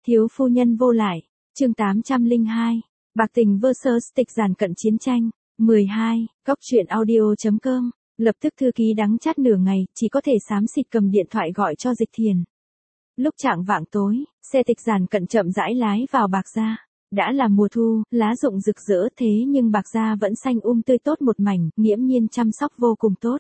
Thiếu phu nhân vô lại, chương 802, Bạc Tình vs Tịch Giản Cận chiến tranh, 12, Cóc truyện audio.com, lập tức thư ký đắng chát nửa ngày, chỉ có thể xám xịt cầm điện thoại gọi cho Dịch Thiền. Lúc chạng vạng tối, xe Tịch Giản Cận chậm rãi lái vào Bạc gia. Đã là mùa thu, lá rụng rực rỡ thế nhưng Bạc gia vẫn xanh tươi tốt một mảnh, nghiễm nhiên chăm sóc vô cùng tốt.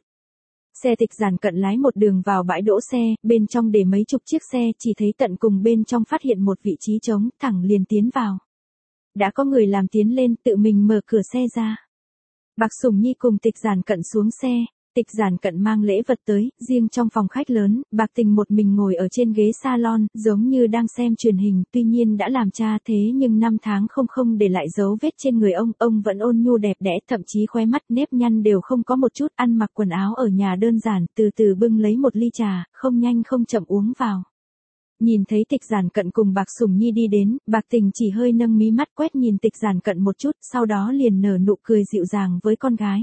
Xe Tịch Giản Cận lái một đường vào bãi đỗ xe, bên trong để mấy chục chiếc xe, chỉ thấy tận cùng bên trong phát hiện một vị trí trống, thẳng liền tiến vào. Đã có người làm tiến lên, tự mình mở cửa xe ra. Bạc Sủng Nhi cùng Tịch Giản Cận xuống xe, Tịch Giản Cận mang lễ vật tới, riêng trong phòng khách lớn, Bạc Tình một mình ngồi ở trên ghế salon, giống như đang xem truyền hình, tuy nhiên đã làm cha thế nhưng năm tháng không để lại dấu vết trên người ông vẫn ôn nhu đẹp đẽ, thậm chí khóe mắt nếp nhăn đều không có một chút, ăn mặc quần áo ở nhà đơn giản, từ từ bưng lấy một ly trà, không nhanh không chậm uống vào. Nhìn thấy Tịch Giản Cận cùng Bạc Sủng Nhi đi đến, Bạc Tình chỉ hơi nâng mí mắt quét nhìn Tịch Giản Cận một chút, sau đó liền nở nụ cười dịu dàng với con gái.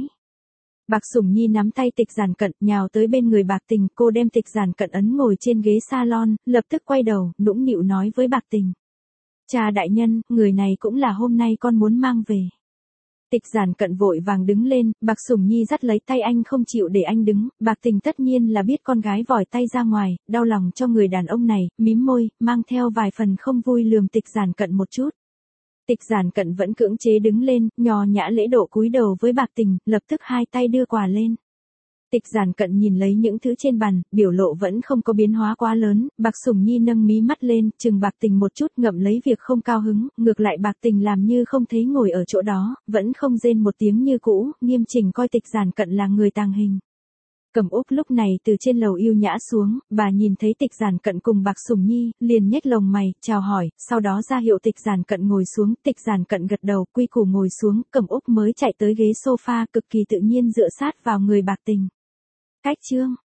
Bạc Sủng Nhi nắm tay Tịch Giản Cận, nhào tới bên người Bạc Tình, cô đem Tịch Giản Cận ấn ngồi trên ghế salon, lập tức quay đầu, nũng nịu nói với Bạc Tình. Cha đại nhân, người này cũng là hôm nay con muốn mang về. Tịch Giản Cận vội vàng đứng lên, Bạc Sủng Nhi dắt lấy tay anh không chịu để anh đứng, Bạc Tình tất nhiên là biết con gái vòi tay ra ngoài, đau lòng cho người đàn ông này, mím môi, mang theo vài phần không vui lườm Tịch Giản Cận một chút. Tịch Giản Cận vẫn cưỡng chế đứng lên, nho nhã lễ độ cúi đầu với Bạc Tình, lập tức hai tay đưa quà lên. Tịch Giản Cận nhìn lấy những thứ trên bàn, biểu lộ vẫn không có biến hóa quá lớn, Bạc Sủng Nhi nâng mí mắt lên, chừng Bạc Tình một chút, ngậm lấy việc không cao hứng, ngược lại Bạc Tình làm như không thấy ngồi ở chỗ đó, vẫn không rên một tiếng như cũ, nghiêm chỉnh coi Tịch Giản Cận là người tàng hình. Cẩm Úc lúc này từ trên lầu yêu nhã xuống, bà nhìn thấy Tịch Giản Cận cùng Bạc Sủng Nhi, liền nhếch lồng mày, chào hỏi, sau đó ra hiệu Tịch Giản Cận ngồi xuống, Tịch Giản Cận gật đầu, quy củ ngồi xuống, Cẩm Úc mới chạy tới ghế sofa, cực kỳ tự nhiên dựa sát vào người Bạc Tình. Cách chương